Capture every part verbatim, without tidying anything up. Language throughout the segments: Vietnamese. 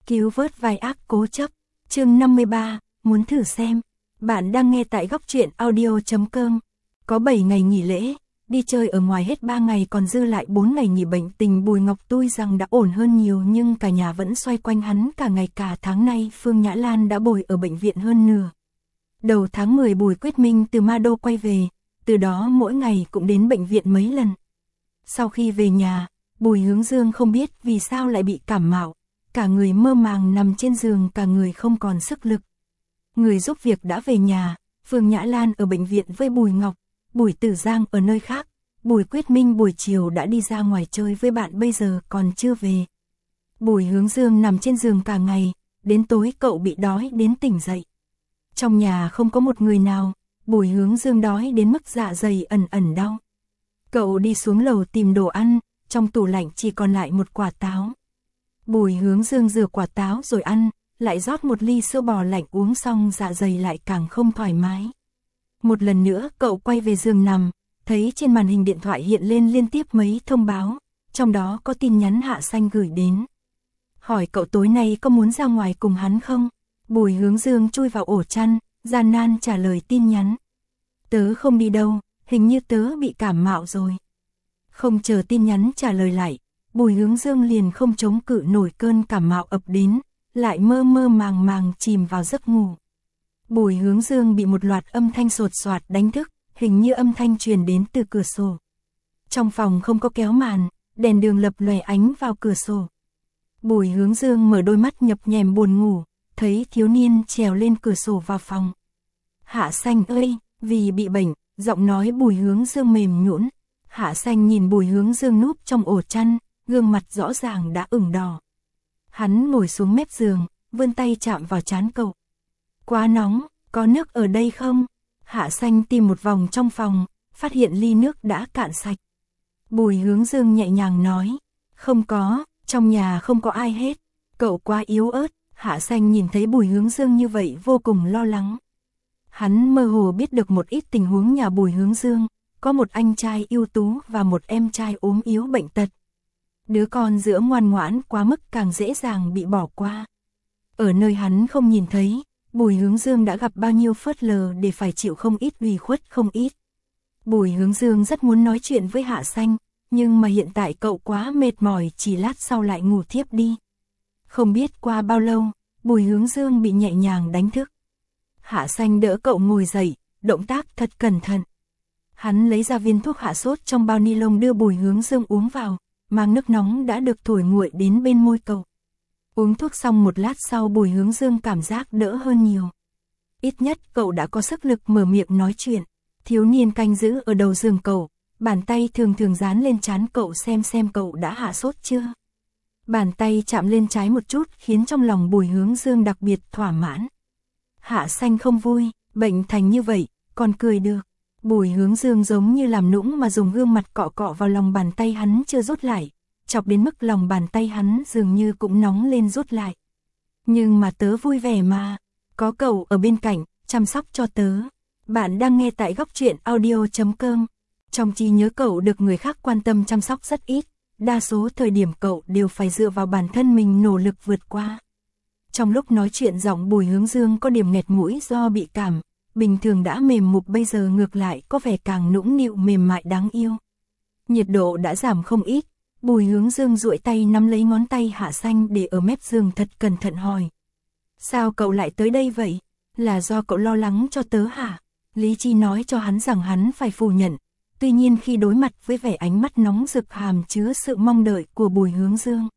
Cứu vớt vai ác cố chấp, chương năm mươi ba, muốn thử xem. Bạn đang nghe tại góc truyện audio chấm com. Có bảy ngày nghỉ lễ, đi chơi ở ngoài hết ba ngày còn dư lại bốn ngày nghỉ bệnh tình Bùi Ngọc tuy rằng đã ổn hơn nhiều nhưng cả nhà vẫn xoay quanh hắn cả ngày cả tháng nay. Phương Nhã Lan đã bồi ở bệnh viện hơn nửa. Đầu tháng mười Bùi Quyết Minh từ Ma Đô quay về, từ đó mỗi ngày cũng đến bệnh viện mấy lần. Sau khi về nhà, Bùi Hướng Dương không biết vì sao lại bị cảm mạo, cả người mơ màng nằm trên giường, cả người không còn sức lực. Người giúp việc đã về nhà, Phương Nhã Lan ở bệnh viện với Bùi Ngọc, Bùi Tử Giang ở nơi khác. Bùi Quyết Minh buổi chiều đã đi ra ngoài chơi với bạn, bây giờ còn chưa về. Bùi Hướng Dương nằm trên giường cả ngày, đến tối cậu bị đói đến tỉnh dậy. Trong nhà không có một người nào, Bùi Hướng Dương đói đến mức dạ dày ẩn ẩn đau. Cậu đi xuống lầu tìm đồ ăn, trong tủ lạnh chỉ còn lại một quả táo. Bùi Hướng Dương rửa quả táo rồi ăn, lại rót một ly sữa bò lạnh uống xong dạ dày lại càng không thoải mái. Một lần nữa cậu quay về giường nằm, thấy trên màn hình điện thoại hiện lên liên tiếp mấy thông báo, trong đó có tin nhắn Hạ Xanh gửi đến. Hỏi cậu tối nay có muốn ra ngoài cùng hắn không? Bùi Hướng Dương chui vào ổ chăn, gian nan trả lời tin nhắn. Tớ không đi đâu, hình như tớ bị cảm mạo rồi. Không chờ tin nhắn trả lời lại, Bùi Hướng Dương liền không chống cự nổi cơn cảm mạo ập đến, lại mơ mơ màng màng chìm vào giấc ngủ. Bùi Hướng Dương bị một loạt âm thanh sột soạt đánh thức, hình như âm thanh truyền đến từ cửa sổ. Trong phòng không có kéo màn, đèn đường lập lòe ánh vào cửa sổ. Bùi Hướng Dương mở đôi mắt nhập nhèm buồn ngủ, thấy thiếu niên trèo lên cửa sổ vào phòng. Hạ Xanh ơi, vì bị bệnh, giọng nói Bùi Hướng Dương mềm nhũn. Hạ Xanh nhìn Bùi Hướng Dương núp trong ổ chăn, gương mặt rõ ràng đã ửng đỏ. Hắn ngồi xuống mép giường, vươn tay chạm vào trán cậu. Quá nóng, có nước ở đây không? Hạ Xanh tìm một vòng trong phòng, phát hiện ly nước đã cạn sạch. Bùi Hướng Dương nhẹ nhàng nói, không có, trong nhà không có ai hết, cậu quá yếu ớt. Hạ Xanh nhìn thấy Bùi Hướng Dương như vậy vô cùng lo lắng. Hắn mơ hồ biết được một ít tình huống nhà Bùi Hướng Dương, có một anh trai ưu tú và một em trai ốm yếu bệnh tật. Đứa con giữa ngoan ngoãn quá mức càng dễ dàng bị bỏ qua. Ở nơi hắn không nhìn thấy, Bùi Hướng Dương đã gặp bao nhiêu phớt lờ để phải chịu không ít ủy khuất không ít. Bùi Hướng Dương rất muốn nói chuyện với Hạ Xanh, nhưng mà hiện tại cậu quá mệt mỏi, chỉ lát sau lại ngủ thiếp đi. Không biết qua bao lâu, Bùi Hướng Dương bị nhẹ nhàng đánh thức. Hạ Xanh đỡ cậu ngồi dậy, động tác thật cẩn thận. Hắn lấy ra viên thuốc hạ sốt trong bao ni lông đưa Bùi Hướng Dương uống vào, mang nước nóng đã được thổi nguội đến bên môi cậu. Uống thuốc xong một lát sau Bùi Hướng Dương cảm giác đỡ hơn nhiều. Ít nhất cậu đã có sức lực mở miệng nói chuyện. Thiếu niên canh giữ ở đầu giường cậu, bàn tay thường thường dán lên trán cậu xem xem cậu đã hạ sốt chưa. Bàn tay chạm lên trái một chút khiến trong lòng Bùi Hướng Dương đặc biệt thỏa mãn. Hạ Xanh không vui, bệnh thành như vậy, còn cười được. Bùi Hướng Dương giống như làm nũng mà dùng gương mặt cọ cọ vào lòng bàn tay hắn chưa rút lại, chọc đến mức lòng bàn tay hắn dường như cũng nóng lên rút lại. Nhưng mà tớ vui vẻ mà, có cậu ở bên cạnh, chăm sóc cho tớ. Bạn đang nghe tại góc truyện audio chấm com. Trong trí nhớ cậu được người khác quan tâm chăm sóc rất ít, đa số thời điểm cậu đều phải dựa vào bản thân mình nỗ lực vượt qua. Trong lúc nói chuyện giọng Bùi Hướng Dương có điểm nghẹt mũi do bị cảm, bình thường đã mềm mục bây giờ ngược lại có vẻ càng nũng nịu mềm mại đáng yêu. Nhiệt độ đã giảm không ít, Bùi Hướng Dương duỗi tay nắm lấy ngón tay Hạ Xanh để ở mép giường thật cẩn thận hỏi. Sao cậu lại tới đây vậy? Là do cậu lo lắng cho tớ hả? Lý trí nói cho hắn rằng hắn phải phủ nhận, tuy nhiên khi đối mặt với vẻ ánh mắt nóng rực hàm chứa sự mong đợi của Bùi Hướng Dương,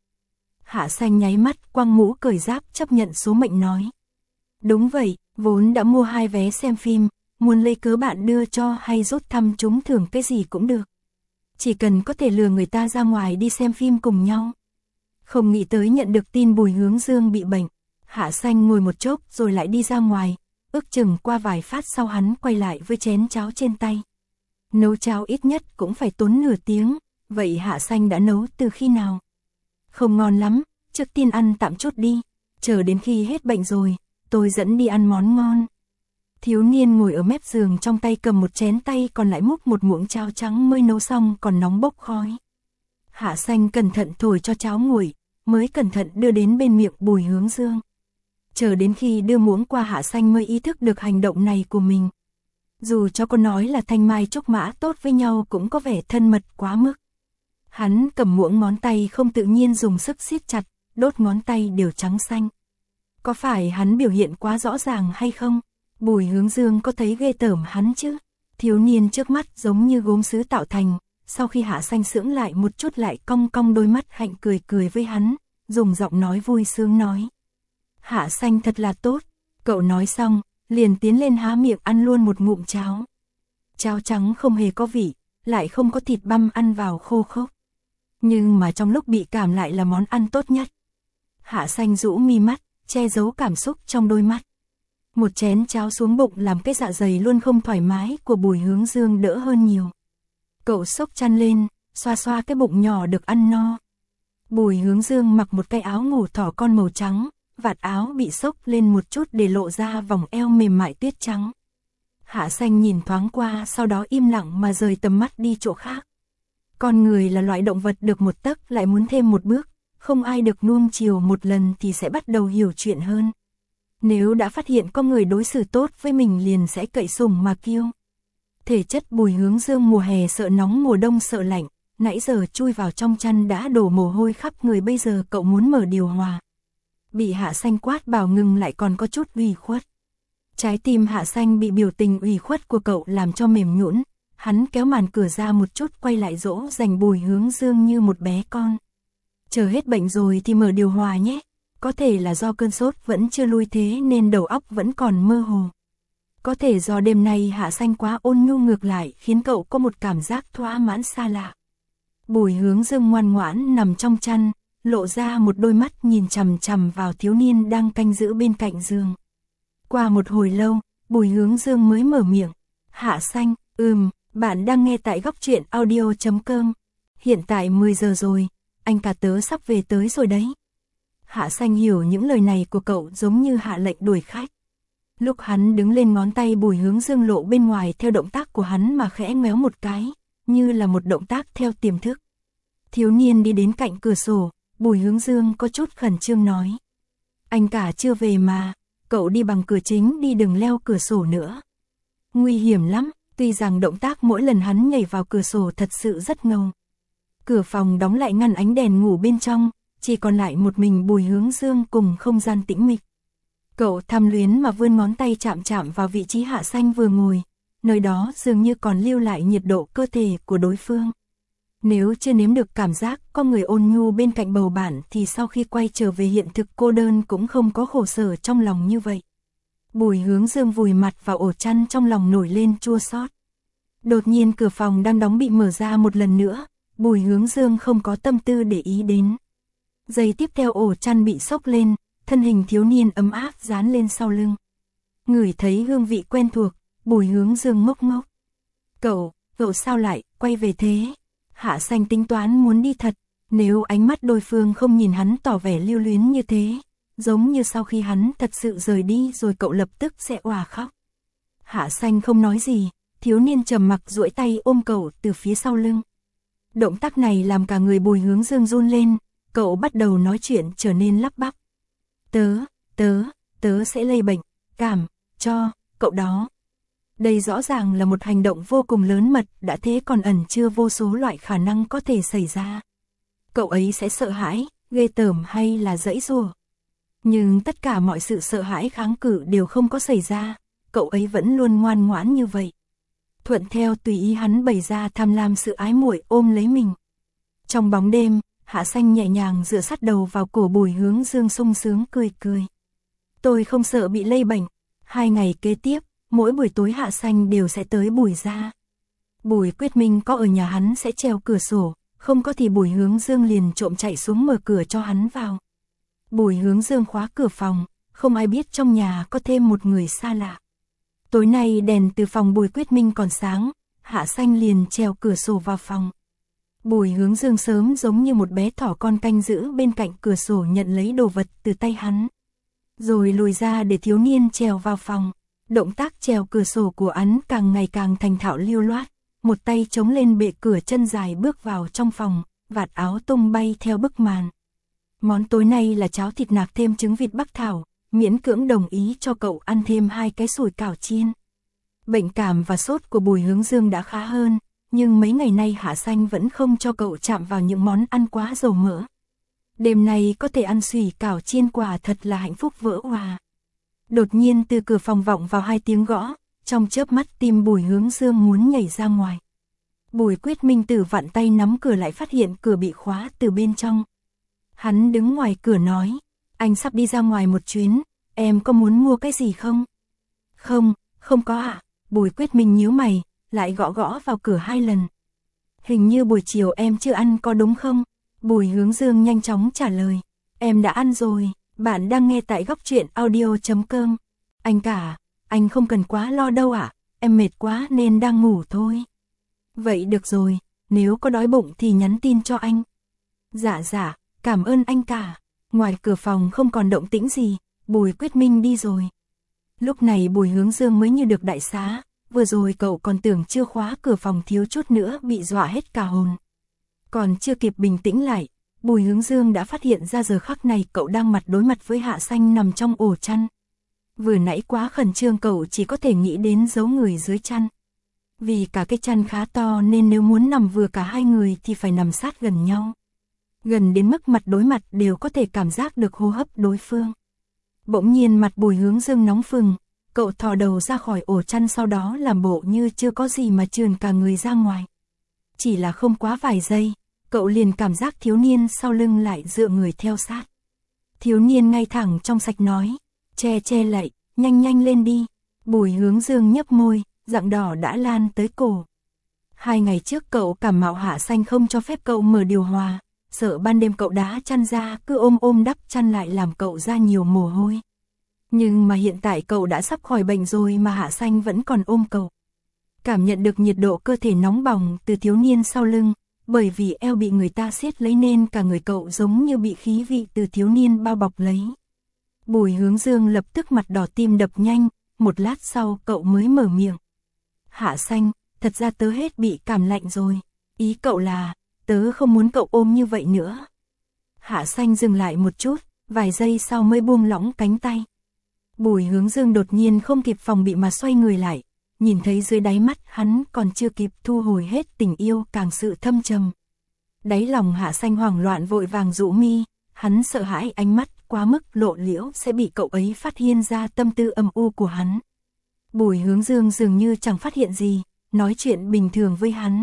Hạ Xanh nháy mắt quăng mũ cởi giáp chấp nhận số mệnh nói. Đúng vậy, vốn đã mua hai vé xem phim, muốn lấy cớ bạn đưa cho hay rút thăm trúng thưởng cái gì cũng được. Chỉ cần có thể lừa người ta ra ngoài đi xem phim cùng nhau. Không nghĩ tới nhận được tin Bùi Hướng Dương bị bệnh, Hạ Xanh ngồi một chốc rồi lại đi ra ngoài, ước chừng qua vài phát sau hắn quay lại với chén cháo trên tay. Nấu cháo ít nhất cũng phải tốn nửa tiếng, vậy Hạ Xanh đã nấu từ khi nào? Không ngon lắm, trước tiên ăn tạm chút đi, chờ đến khi hết bệnh rồi, tôi dẫn đi ăn món ngon. Thiếu niên ngồi ở mép giường trong tay cầm một chén, tay còn lại múc một muỗng cháo trắng mới nấu xong còn nóng bốc khói. Hạ Xanh cẩn thận thổi cho cháo nguội, mới cẩn thận đưa đến bên miệng Bùi Hướng Dương. Chờ đến khi đưa muỗng qua Hạ Xanh mới ý thức được hành động này của mình. Dù cho cô nói là thanh mai trúc mã tốt với nhau cũng có vẻ thân mật quá mức. Hắn cầm muỗng, ngón tay không tự nhiên dùng sức siết chặt, đốt ngón tay đều trắng xanh. Có phải hắn biểu hiện quá rõ ràng hay không? Bùi Hướng Dương có thấy ghê tởm hắn chứ? Thiếu niên trước mắt giống như gốm sứ tạo thành, sau khi Hạ Xanh sững lại một chút lại cong cong đôi mắt hạnh cười cười với hắn, dùng giọng nói vui sướng nói. Hạ Xanh thật là tốt, cậu nói xong, liền tiến lên há miệng ăn luôn một ngụm cháo. Cháo trắng không hề có vị, lại không có thịt băm ăn vào khô khốc. Nhưng mà trong lúc bị cảm lại là món ăn tốt nhất. Hạ Xanh rũ mi mắt, che giấu cảm xúc trong đôi mắt. Một chén cháo xuống bụng làm cái dạ dày luôn không thoải mái của Bùi Hướng Dương đỡ hơn nhiều. Cậu xốc chăn lên, xoa xoa cái bụng nhỏ được ăn no. Bùi Hướng Dương mặc một cái áo ngủ thỏ con màu trắng, vạt áo bị xốc lên một chút để lộ ra vòng eo mềm mại tuyết trắng. Hạ Xanh nhìn thoáng qua, sau đó im lặng mà rời tầm mắt đi chỗ khác. Con người là loại động vật được một tấc lại muốn thêm một bước, không ai được nuông chiều một lần thì sẽ bắt đầu hiểu chuyện hơn. Nếu đã phát hiện có người đối xử tốt với mình liền sẽ cậy sủng mà kiêu. Thể chất Bùi Hướng Dương mùa hè sợ nóng, mùa đông sợ lạnh, nãy giờ chui vào trong chăn đã đổ mồ hôi khắp người, bây giờ cậu muốn mở điều hòa. Bị Hạ Xanh quát bảo ngừng lại còn có chút ủy khuất. Trái tim Hạ Xanh bị biểu tình ủy khuất của cậu làm cho mềm nhũn, hắn kéo màn cửa ra một chút quay lại dỗ dành Bùi Hướng Dương như một bé con. Chờ hết bệnh rồi thì mở điều hòa nhé, có thể là do cơn sốt vẫn chưa lui thế nên đầu óc vẫn còn mơ hồ. Có thể do đêm nay Hạ Xanh quá ôn nhu ngược lại khiến cậu có một cảm giác thỏa mãn xa lạ. Bùi Hướng Dương ngoan ngoãn nằm trong chăn, lộ ra một đôi mắt nhìn chằm chằm vào thiếu niên đang canh giữ bên cạnh giường. Qua một hồi lâu, Bùi Hướng Dương mới mở miệng. Hạ Xanh, ừm, bạn đang nghe tại góc truyện audio chấm com. Hiện tại mười giờ rồi, anh cả tớ sắp về tới rồi đấy. Hạ Xanh hiểu những lời này của cậu giống như hạ lệnh đuổi khách. Lúc hắn đứng lên, ngón tay Bùi Hướng Dương lộ bên ngoài theo động tác của hắn mà khẽ ngoéo một cái, như là một động tác theo tiềm thức. Thiếu niên đi đến cạnh cửa sổ, Bùi Hướng Dương có chút khẩn trương nói. Anh cả chưa về mà, cậu đi bằng cửa chính đi, đừng leo cửa sổ nữa. Nguy hiểm lắm, tuy rằng động tác mỗi lần hắn nhảy vào cửa sổ thật sự rất ngầu. Cửa phòng đóng lại ngăn ánh đèn ngủ bên trong, chỉ còn lại một mình Bùi Hướng Dương cùng không gian tĩnh mịch. Cậu tham luyến mà vươn ngón tay chạm chạm vào vị trí Hạ Xanh vừa ngồi, nơi đó dường như còn lưu lại nhiệt độ cơ thể của đối phương. Nếu chưa nếm được cảm giác có người ôn nhu bên cạnh bầu bạn thì sau khi quay trở về hiện thực cô đơn cũng không có khổ sở trong lòng như vậy. Bùi Hướng Dương vùi mặt vào ổ chăn, trong lòng nổi lên chua xót. Đột nhiên cửa phòng đang đóng bị mở ra một lần nữa, Bùi Hướng Dương không có tâm tư để ý đến. Giây tiếp theo ổ chăn bị xốc lên, thân hình thiếu niên ấm áp dán lên sau lưng. Ngửi thấy hương vị quen thuộc, Bùi Hướng Dương ngốc ngốc. Cậu, cậu sao lại quay về thế? Hạ Xanh tính toán muốn đi thật, nếu ánh mắt đối phương không nhìn hắn tỏ vẻ lưu luyến như thế, giống như sau khi hắn thật sự rời đi rồi cậu lập tức sẽ òa khóc. Hạ Xanh không nói gì, thiếu niên trầm mặc duỗi tay ôm cậu từ phía sau lưng. Động tác này làm cả người Bùi Hướng Dương run lên, cậu bắt đầu nói chuyện trở nên lắp bắp. Tớ, tớ, tớ sẽ lây bệnh, cảm, cho, cậu đó. Đây rõ ràng là một hành động vô cùng lớn mật, đã thế còn ẩn chứa vô số loại khả năng có thể xảy ra. Cậu ấy sẽ sợ hãi, ghê tởm hay là giãy giụa. Nhưng tất cả mọi sự sợ hãi kháng cự đều không có xảy ra, cậu ấy vẫn luôn ngoan ngoãn như vậy. Thuận theo tùy ý hắn bày ra tham lam sự ái muội ôm lấy mình. Trong bóng đêm, Hạ Xanh nhẹ nhàng dựa sát đầu vào cổ Bùi Hướng Dương, sung sướng cười cười. Tôi không sợ bị lây bệnh. Hai ngày kế tiếp, mỗi buổi tối Hạ Xanh đều sẽ tới Bùi gia. Bùi Quyết Minh có ở nhà hắn sẽ treo cửa sổ, không có thì Bùi Hướng Dương liền trộm chạy xuống mở cửa cho hắn vào. Bùi Hướng Dương khóa cửa phòng, không ai biết trong nhà có thêm một người xa lạ. Tối nay đèn từ phòng Bùi Quyết Minh còn sáng, Hạ Xanh liền treo cửa sổ vào phòng. Bùi Hướng Dương sớm giống như một bé thỏ con canh giữ bên cạnh cửa sổ nhận lấy đồ vật từ tay hắn. Rồi lùi ra để thiếu niên trèo vào phòng. Động tác trèo cửa sổ của hắn càng ngày càng thành thạo lưu loát. Một tay chống lên bệ cửa, chân dài bước vào trong phòng, vạt áo tung bay theo bức màn. Món tối nay là cháo thịt nạc thêm trứng vịt bắc thảo, miễn cưỡng đồng ý cho cậu ăn thêm hai cái sủi cảo chiên. Bệnh cảm và sốt của Bùi Hướng Dương đã khá hơn, nhưng mấy ngày nay Hạ Xanh vẫn không cho cậu chạm vào những món ăn quá dầu mỡ. Đêm nay có thể ăn sủi cảo chiên quả thật là hạnh phúc vỡ òa. Đột nhiên từ cửa phòng vọng vào hai tiếng gõ, trong chớp mắt tim Bùi Hướng Dương muốn nhảy ra ngoài. Bùi Quyết Minh Tử vặn tay nắm cửa lại phát hiện cửa bị khóa từ bên trong. Hắn đứng ngoài cửa nói, anh sắp đi ra ngoài một chuyến, em có muốn mua cái gì không? Không, không có ạ. Bùi Quyết Minh nhíu mày, lại gõ gõ vào cửa hai lần. Hình như buổi chiều em chưa ăn có đúng không? Bùi Hướng Dương nhanh chóng trả lời, em đã ăn rồi, bạn đang nghe tại góc truyện audio chấm com. Anh cả, anh không cần quá lo đâu ạ, em mệt quá nên đang ngủ thôi. Vậy được rồi, nếu có đói bụng thì nhắn tin cho anh. Dạ dạ, cảm ơn anh cả. Ngoài cửa phòng không còn động tĩnh gì, Bùi Quyết Minh đi rồi. Lúc này Bùi Hướng Dương mới như được đại xá, vừa rồi cậu còn tưởng chưa khóa cửa phòng thiếu chút nữa bị dọa hết cả hồn. Còn chưa kịp bình tĩnh lại, Bùi Hướng Dương đã phát hiện ra giờ khắc này cậu đang mặt đối mặt với Hạ Xanh nằm trong ổ chăn. Vừa nãy quá khẩn trương cậu chỉ có thể nghĩ đến giấu người dưới chăn. Vì cả cái chăn khá to nên nếu muốn nằm vừa cả hai người thì phải nằm sát gần nhau. Gần đến mức mặt đối mặt đều có thể cảm giác được hô hấp đối phương. Bỗng nhiên mặt Bùi Hướng Dương nóng phừng, cậu thò đầu ra khỏi ổ chăn sau đó làm bộ như chưa có gì mà trườn cả người ra ngoài. Chỉ là không quá vài giây, cậu liền cảm giác thiếu niên sau lưng lại dựa người theo sát. Thiếu niên ngay thẳng trong sạch nói, che che lạy, nhanh nhanh lên đi. Bùi Hướng Dương nhấp môi, rạng đỏ đã lan tới cổ. Hai ngày trước cậu cảm mạo Hạ Xanh không cho phép cậu mở điều hòa, sợ ban đêm cậu đá chăn ra cứ ôm ôm đắp chăn lại làm cậu ra nhiều mồ hôi. Nhưng mà hiện tại cậu đã sắp khỏi bệnh rồi mà Hạ Xanh vẫn còn ôm cậu. Cảm nhận được nhiệt độ cơ thể nóng bỏng từ thiếu niên sau lưng, bởi vì eo bị người ta siết lấy nên cả người cậu giống như bị khí vị từ thiếu niên bao bọc lấy. Bùi Hướng Dương lập tức mặt đỏ tim đập nhanh, một lát sau cậu mới mở miệng. Hạ Xanh, thật ra tớ hết bị cảm lạnh rồi, ý cậu là, tớ không muốn cậu ôm như vậy nữa. Hạ Xanh dừng lại một chút, vài giây sau mới buông lỏng cánh tay. Bùi Hướng Dương đột nhiên không kịp phòng bị mà xoay người lại, nhìn thấy dưới đáy mắt hắn còn chưa kịp thu hồi hết tình yêu càng sự thâm trầm. Đáy lòng Hạ Xanh hoảng loạn vội vàng rũ mi, hắn sợ hãi ánh mắt quá mức lộ liễu sẽ bị cậu ấy phát hiện ra tâm tư âm u của hắn. Bùi Hướng Dương dường như chẳng phát hiện gì, nói chuyện bình thường với hắn.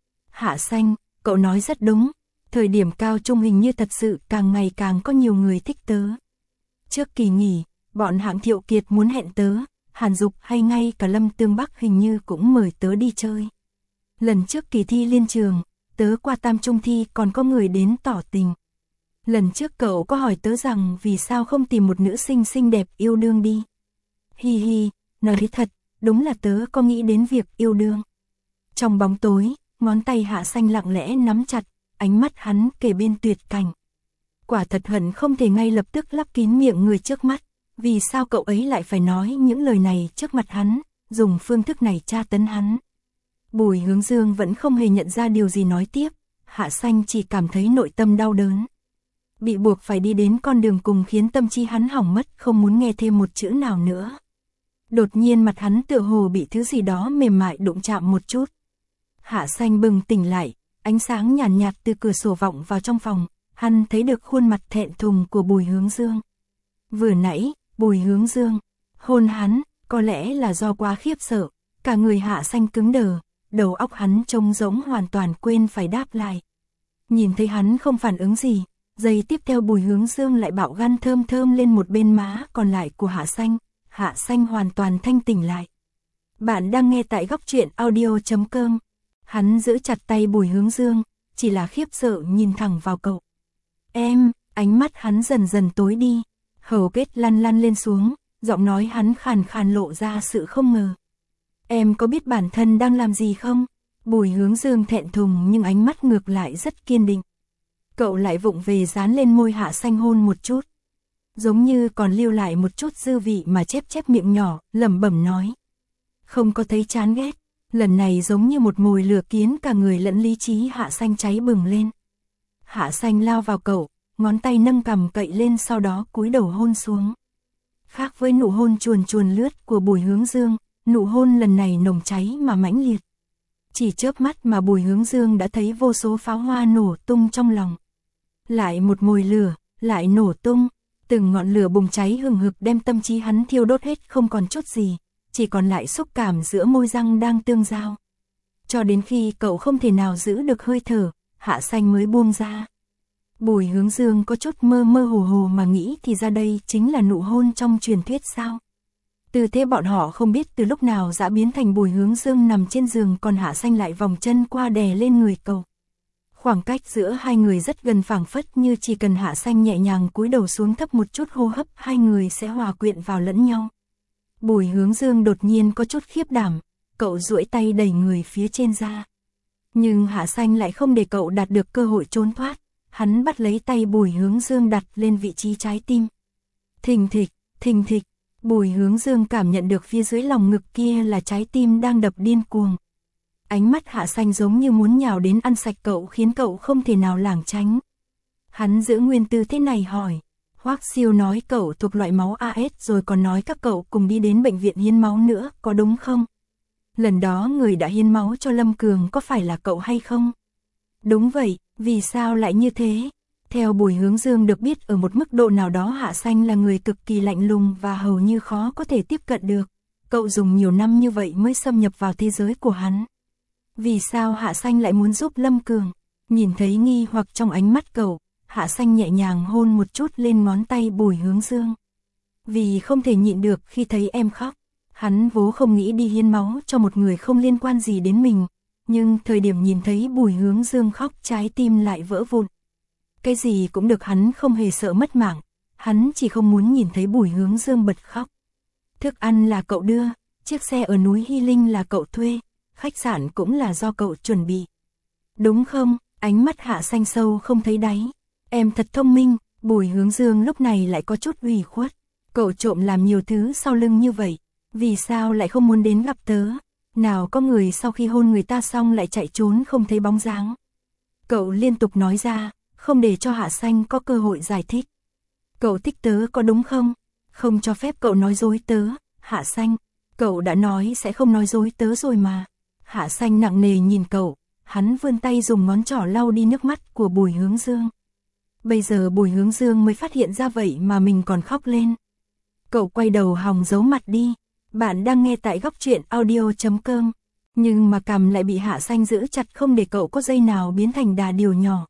Hạ Xanh, cậu nói rất đúng, thời điểm cao trung hình như thật sự càng ngày càng có nhiều người thích tớ. Trước kỳ nghỉ, bọn hãng Thiệu Kiệt muốn hẹn tớ, Hàn Dục hay ngay cả Lâm Tương Bắc hình như cũng mời tớ đi chơi. Lần trước kỳ thi liên trường, tớ qua tam trung thi còn có người đến tỏ tình. Lần trước cậu có hỏi tớ rằng vì sao không tìm một nữ sinh xinh đẹp yêu đương đi. Hi hi, nói thật, đúng là tớ có nghĩ đến việc yêu đương. Trong bóng tối, ngón tay Hạ Xanh lặng lẽ nắm chặt, ánh mắt hắn kề bên tuyệt cảnh. Quả thật hận không thể ngay lập tức lấp kín miệng người trước mắt. Vì sao cậu ấy lại phải nói những lời này trước mặt hắn, dùng phương thức này tra tấn hắn. Bùi Hướng Dương vẫn không hề nhận ra điều gì nói tiếp, Hạ Xanh chỉ cảm thấy nội tâm đau đớn. Bị buộc phải đi đến con đường cùng khiến tâm trí hắn hỏng mất, không muốn nghe thêm một chữ nào nữa. Đột nhiên mặt hắn tựa hồ bị thứ gì đó mềm mại đụng chạm một chút. Hạ Xanh bừng tỉnh lại, ánh sáng nhàn nhạt, nhạt từ cửa sổ vọng vào trong phòng, hắn thấy được khuôn mặt thẹn thùng của Bùi Hướng Dương. Vừa nãy, Bùi Hướng Dương hôn hắn, có lẽ là do quá khiếp sợ, cả người Hạ Xanh cứng đờ, đầu óc hắn trống rỗng hoàn toàn quên phải đáp lại. Nhìn thấy hắn không phản ứng gì, giây tiếp theo Bùi Hướng Dương lại bạo gan thơm thơm lên một bên má còn lại của Hạ Xanh, Hạ Xanh hoàn toàn thanh tỉnh lại. Bạn đang nghe tại góc truyện audio chấm com. Hắn giữ chặt tay Bùi Hướng Dương, chỉ là khiếp sợ nhìn thẳng vào cậu. Em, ánh mắt hắn dần dần tối đi. Hầu kết lăn lăn lên xuống, giọng nói hắn khàn khàn lộ ra sự không ngờ. Em có biết bản thân đang làm gì không? Bùi Hướng Dương thẹn thùng nhưng ánh mắt ngược lại rất kiên định. Cậu lại vụng về dán lên môi Hạ Xanh hôn một chút. Giống như còn lưu lại một chút dư vị mà chép chép miệng nhỏ, lẩm bẩm nói. Không có thấy chán ghét, lần này giống như một mồi lửa kiến cả người lẫn lý trí Hạ Xanh cháy bừng lên. Hạ Xanh lao vào cậu, ngón tay nâng cằm cậy lên sau đó cúi đầu hôn xuống. Khác với nụ hôn chuồn chuồn lướt của Bùi Hướng Dương, nụ hôn lần này nồng cháy mà mãnh liệt. Chỉ chớp mắt mà Bùi Hướng Dương đã thấy vô số pháo hoa nổ tung trong lòng. Lại một mồi lửa, lại nổ tung, từng ngọn lửa bùng cháy hừng hực đem tâm trí hắn thiêu đốt hết không còn chút gì, chỉ còn lại xúc cảm giữa môi răng đang tương giao. Cho đến khi cậu không thể nào giữ được hơi thở, Hạ Xanh mới buông ra. Bùi Hướng Dương có chút mơ mơ hồ hồ mà nghĩ thì ra đây chính là nụ hôn trong truyền thuyết sao. Từ thế bọn họ không biết từ lúc nào đã biến thành Bùi Hướng Dương nằm trên giường còn Hạ Xanh lại vòng chân qua đè lên người cậu. Khoảng cách giữa hai người rất gần phảng phất như chỉ cần Hạ Xanh nhẹ nhàng cúi đầu xuống thấp một chút hô hấp hai người sẽ hòa quyện vào lẫn nhau. Bùi Hướng Dương đột nhiên có chút khiếp đảm, cậu duỗi tay đẩy người phía trên ra. Nhưng Hạ Xanh lại không để cậu đạt được cơ hội trốn thoát, hắn bắt lấy tay Bùi Hướng Dương đặt lên vị trí trái tim. Thình thịch, thình thịch, Bùi Hướng Dương cảm nhận được phía dưới lòng ngực kia là trái tim đang đập điên cuồng. Ánh mắt Hạ Xanh giống như muốn nhào đến ăn sạch cậu khiến cậu không thể nào lảng tránh. Hắn giữ nguyên tư thế này hỏi, Hoắc Siêu nói cậu thuộc loại máu a ét rồi còn nói các cậu cùng đi đến bệnh viện hiến máu nữa, có đúng không? Lần đó người đã hiến máu cho Lâm Cường có phải là cậu hay không? Đúng vậy, vì sao lại như thế? Theo Bùi Hướng Dương được biết ở một mức độ nào đó Hạ Xanh là người cực kỳ lạnh lùng và hầu như khó có thể tiếp cận được. Cậu dùng nhiều năm như vậy mới xâm nhập vào thế giới của hắn. Vì sao Hạ Xanh lại muốn giúp Lâm Cường? Nhìn thấy nghi hoặc trong ánh mắt cậu, Hạ Xanh nhẹ nhàng hôn một chút lên ngón tay Bùi Hướng Dương. Vì không thể nhịn được khi thấy em khóc, hắn vốn không nghĩ đi hiến máu cho một người không liên quan gì đến mình, nhưng thời điểm nhìn thấy Bùi Hướng Dương khóc trái tim lại vỡ vụn. Cái gì cũng được, hắn không hề sợ mất mạng, hắn chỉ không muốn nhìn thấy Bùi Hướng Dương bật khóc. Thức ăn là cậu đưa, chiếc xe ở núi Hy Linh là cậu thuê, khách sạn cũng là do cậu chuẩn bị. Đúng không? Ánh mắt Hạ Xanh sâu không thấy đáy. Em thật thông minh. Bùi Hướng Dương lúc này lại có chút ủy khuất. Cậu trộm làm nhiều thứ sau lưng như vậy, vì sao lại không muốn đến gặp tớ? Nào có người sau khi hôn người ta xong lại chạy trốn không thấy bóng dáng. Cậu liên tục nói ra, không để cho Hạ Xanh có cơ hội giải thích. Cậu thích tớ có đúng không? Không cho phép cậu nói dối tớ, Hạ Xanh. Cậu đã nói sẽ không nói dối tớ rồi mà. Hạ Xanh nặng nề nhìn cậu, hắn vươn tay dùng ngón trỏ lau đi nước mắt của Bùi Hướng Dương. Bây giờ Bùi Hướng Dương mới phát hiện ra vậy mà mình còn khóc lên. Cậu quay đầu hòng giấu mặt đi. Bạn đang nghe tại góc truyện audio chấm com. Nhưng mà cằm lại bị Hạ Xanh giữ chặt không để cậu có giây nào biến thành đà điểu nhỏ.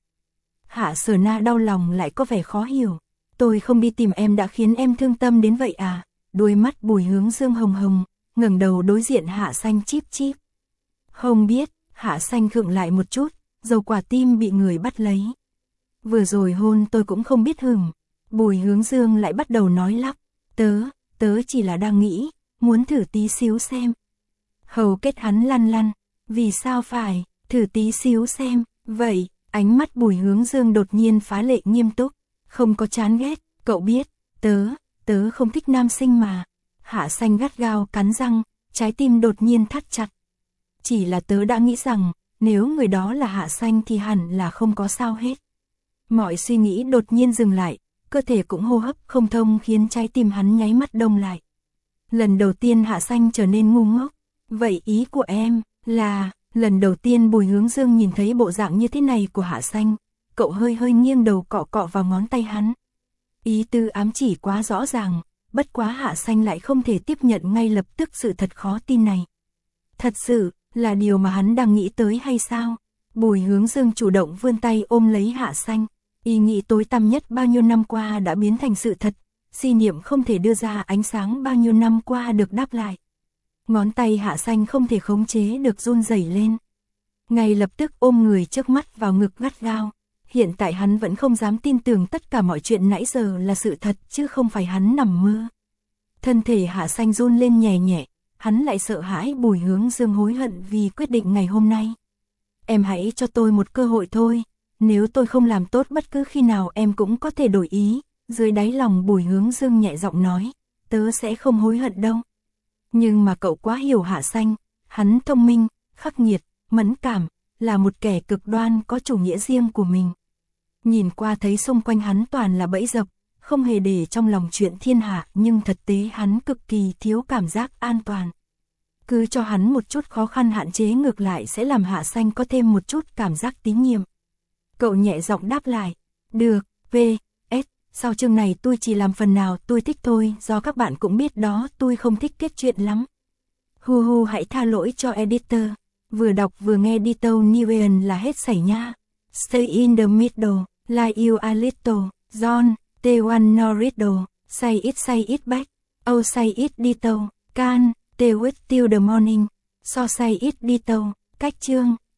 Hạ Sở Na đau lòng lại có vẻ khó hiểu. Tôi không đi tìm em đã khiến em thương tâm đến vậy à? Đôi mắt Bùi Hướng Dương hồng hồng, ngẩng đầu đối diện Hạ Xanh chíp chíp. Không biết, Hạ Xanh khựng lại một chút, dầu quả tim bị người bắt lấy. Vừa rồi hôn tôi cũng không biết hửng. Bùi Hướng Dương lại bắt đầu nói lắp. Tớ, tớ chỉ là đang nghĩ, muốn thử tí xíu xem. Hầu kết hắn lăn lăn. Vì sao phải, thử tí xíu xem. Vậy, ánh mắt Bùi Hướng Dương đột nhiên phá lệ nghiêm túc. Không có chán ghét, cậu biết, tớ, tớ không thích nam sinh mà. Hạ Xanh gắt gao cắn răng, trái tim đột nhiên thắt chặt. Chỉ là tớ đã nghĩ rằng, nếu người đó là Hạ Xanh thì hẳn là không có sao hết. Mọi suy nghĩ đột nhiên dừng lại, cơ thể cũng hô hấp không thông khiến trái tim hắn nháy mắt đông lại. Lần đầu tiên Hạ Xanh trở nên ngu ngốc. Vậy ý của em là, lần đầu tiên Bùi Hướng Dương nhìn thấy bộ dạng như thế này của Hạ Xanh, cậu hơi hơi nghiêng đầu cọ cọ vào ngón tay hắn. Ý tư ám chỉ quá rõ ràng, bất quá Hạ Xanh lại không thể tiếp nhận ngay lập tức sự thật khó tin này. Thật sự, là điều mà hắn đang nghĩ tới hay sao? Bùi Hướng Dương chủ động vươn tay ôm lấy Hạ Xanh. Ý nghĩ tối tăm nhất bao nhiêu năm qua đã biến thành sự thật, si niệm không thể đưa ra ánh sáng bao nhiêu năm qua được đáp lại. Ngón tay Hạ Xanh không thể khống chế được run rẩy lên. Ngay lập tức ôm người trước mắt vào ngực gắt gao. Hiện tại hắn vẫn không dám tin tưởng tất cả mọi chuyện nãy giờ là sự thật chứ không phải hắn nằm mơ. Thân thể Hạ Xanh run lên nhẹ nhẹ, hắn lại sợ hãi Bùi Hướng Dương hối hận vì quyết định ngày hôm nay. Em hãy cho tôi một cơ hội thôi, nếu tôi không làm tốt bất cứ khi nào em cũng có thể đổi ý. Dưới đáy lòng Bùi Hướng Dương nhẹ giọng nói, tớ sẽ không hối hận đâu. Nhưng mà cậu quá hiểu Hạ Xanh, hắn thông minh, khắc nghiệt, mẫn cảm, là một kẻ cực đoan có chủ nghĩa riêng của mình. Nhìn qua thấy xung quanh hắn toàn là bẫy dập, không hề để trong lòng chuyện thiên hạ, nhưng thực tế hắn cực kỳ thiếu cảm giác an toàn. Cứ cho hắn một chút khó khăn hạn chế ngược lại sẽ làm Hạ Xanh có thêm một chút cảm giác tín nhiệm. Cậu nhẹ giọng đáp lại, được, vê ét, sau chương này tôi chỉ làm phần nào tôi thích thôi, do các bạn cũng biết đó, tôi không thích kết chuyện lắm. Hu hu, hãy tha lỗi cho editor, vừa đọc vừa nghe Dito Nguyen là hết sảy nha. Stay in the middle, like you a little, John, the one no riddle, say it say it back, oh say it Dito, can, the wait till the morning, so say it Dito, cách chương.